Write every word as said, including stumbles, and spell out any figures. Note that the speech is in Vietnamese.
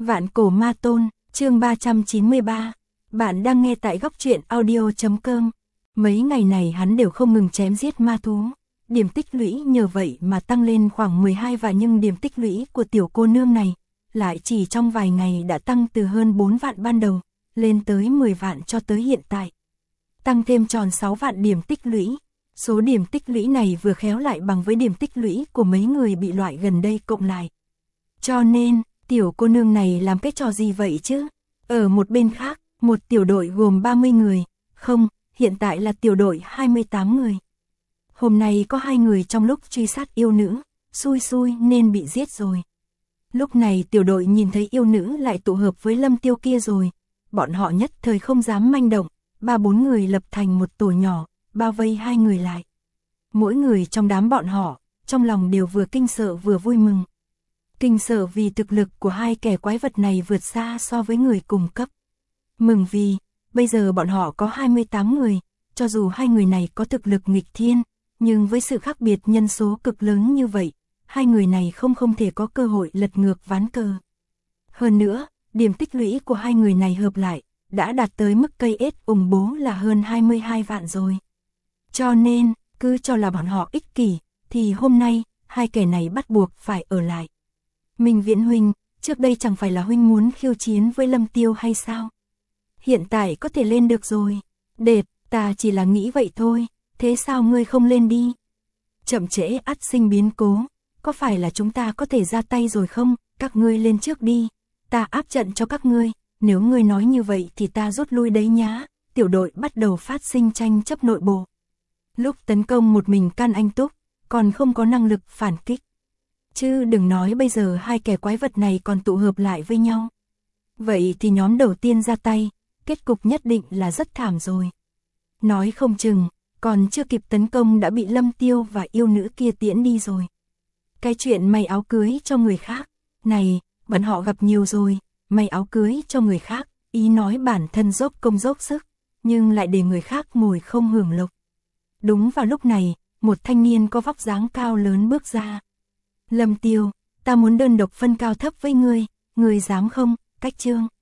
Vạn cổ ma tôn, chương ba trăm chín mươi ba. Bạn đang nghe tại góc truyện audio chấm com. Mấy ngày này hắn đều không ngừng chém giết ma thú. Điểm tích lũy nhờ vậy mà tăng lên khoảng mười hai vạn, nhưng điểm tích lũy của tiểu cô nương này lại chỉ trong vài ngày đã tăng từ hơn bốn vạn ban đầu lên tới mười vạn cho tới hiện tại. Tăng thêm tròn sáu vạn điểm tích lũy. Số điểm tích lũy này vừa khéo lại bằng với điểm tích lũy của mấy người bị loại gần đây cộng lại. Cho nên, tiểu cô nương này làm cái trò gì vậy chứ? Ở một bên khác, một tiểu đội gồm ba mươi người, không, hiện tại là tiểu đội hai mươi tám người. Hôm nay có hai người trong lúc truy sát yêu nữ, xui xui nên bị giết rồi. Lúc này tiểu đội nhìn thấy yêu nữ lại tụ hợp với Lâm Tiêu kia rồi, bọn họ nhất thời không dám manh động, ba bốn người lập thành một tổ nhỏ, bao vây hai người lại. Mỗi người trong đám bọn họ, trong lòng đều vừa kinh sợ vừa vui mừng. Kinh sợ vì thực lực của hai kẻ quái vật này vượt xa so với người cùng cấp. Mừng vì, bây giờ bọn họ có hai mươi tám người, cho dù hai người này có thực lực nghịch thiên, nhưng với sự khác biệt nhân số cực lớn như vậy, hai người này không không thể có cơ hội lật ngược ván cờ. Hơn nữa, điểm tích lũy của hai người này hợp lại, đã đạt tới mức cây ết ủng bố là hơn hai mươi hai vạn rồi. Cho nên, cứ cho là bọn họ ích kỷ, thì hôm nay, hai kẻ này bắt buộc phải ở lại. Minh Viễn huynh, trước đây chẳng phải là huynh muốn khiêu chiến với Lâm Tiêu hay sao? Hiện tại có thể lên được rồi. Đệt, ta chỉ là nghĩ vậy thôi, thế sao ngươi không lên đi? Chậm trễ ắt sinh biến cố, có phải là chúng ta có thể ra tay rồi không? Các ngươi lên trước đi, ta áp trận cho các ngươi, nếu ngươi nói như vậy thì ta rút lui đấy nhá. Tiểu đội bắt đầu phát sinh tranh chấp nội bộ. Lúc tấn công một mình Can Anh Túc, còn không có năng lực phản kích. Chứ đừng nói bây giờ hai kẻ quái vật này còn tụ hợp lại với nhau. Vậy thì nhóm đầu tiên ra tay, kết cục nhất định là rất thảm rồi. Nói không chừng, còn chưa kịp tấn công đã bị Lâm Tiêu và yêu nữ kia tiễn đi rồi. Cái chuyện may áo cưới cho người khác, này, bọn họ gặp nhiều rồi, may áo cưới cho người khác, ý nói bản thân dốc công dốc sức, nhưng lại để người khác ngồi không hưởng lộc. Đúng vào lúc này, một thanh niên có vóc dáng cao lớn bước ra. Lâm Tiêu, ta muốn đơn độc phân cao thấp với ngươi, ngươi dám không? Cách chương.